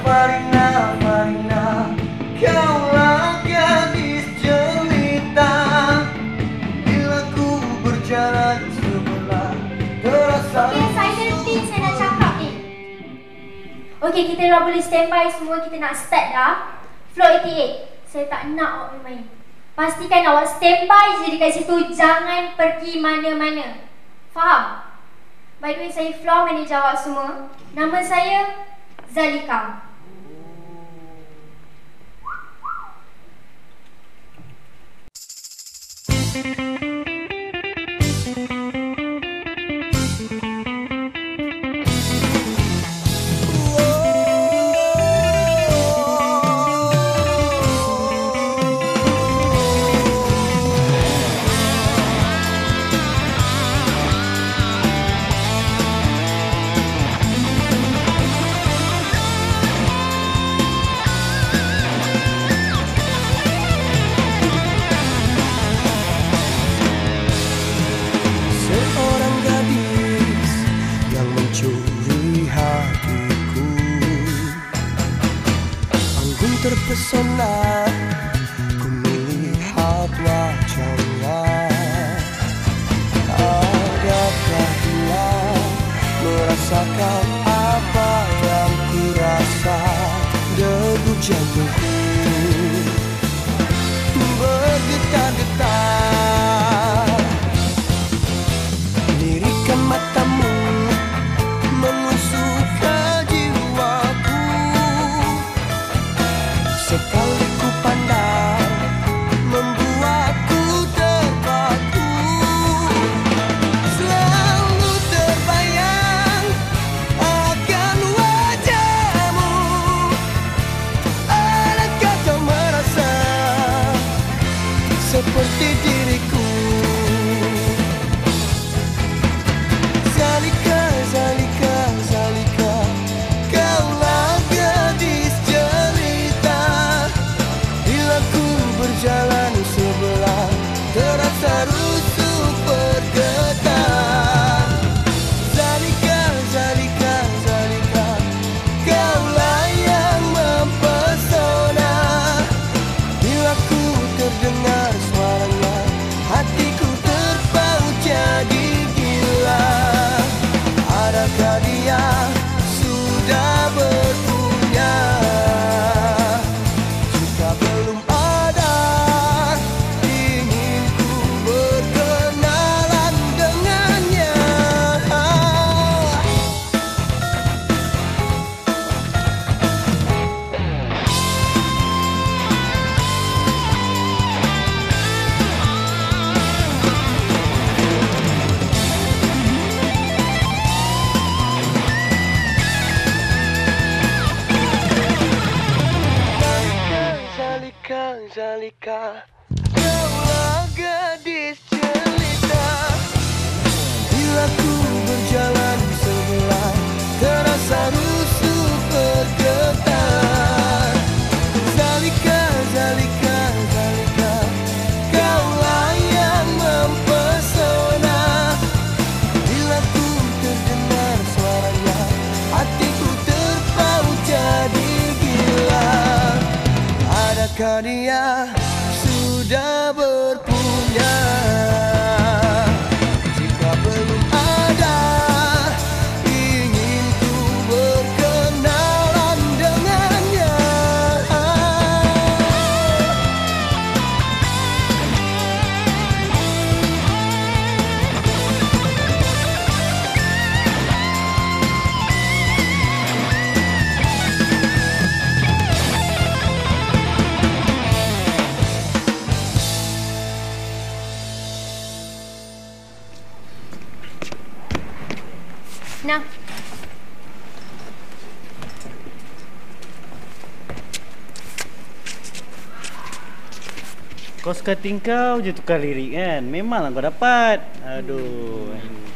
Farina, Farina, kaulah gadis jelita. Bila ku berjalan sebelah, terasa. Okay, saya nak cakap ni. Okay, kita dah boleh standby semua. Kita nak start dah. Floor 88. Saya tak nak awak main. Pastikan awak standby je dekat situ. Jangan pergi mana-mana. Faham? By the way, saya floor manager awak semua. Nama saya Zalika. Terpesona ku melihat wajahnya. Adakah dia merasakan apa yang ku rasa? Degup jantungku bergetar-getar. Lirikan matamu mengusuk ke jiwaku. Sekali ku pandang, membuatku terpaku. Selalu terbayang akan wajahmu. Adakah kau merasa seperti diriku? Zalika, Zalika, Zalika, kaulah gadis jelita. Bila ku berjalan sebelah, terasa rusuk bergetar. Zalika, Zalika, Zalika, kaulah yang mempesona. Bila ku terdengar suaranya, hatiku terpaut jadi gila. Adakah dia sudah berpunya? Jika belum ada, ingin ku berkenalan dengannya. Zalika, Zalika, kaulah gadis jelita. Bila ku berjalan sebelah, terasa rusuk bergetar. Zalika, Zalika, Zalika, kaulah yang mempesona. Bila ku terdengar suaranya, hatiku terpaut jadi gila. Adakah dia sudah berpunya? Jika belum ada, ingin ku berkenalan dengannya. Nah, Kau suka tingkau je tukar lirik kan? Memanglah kau dapat. Aduh.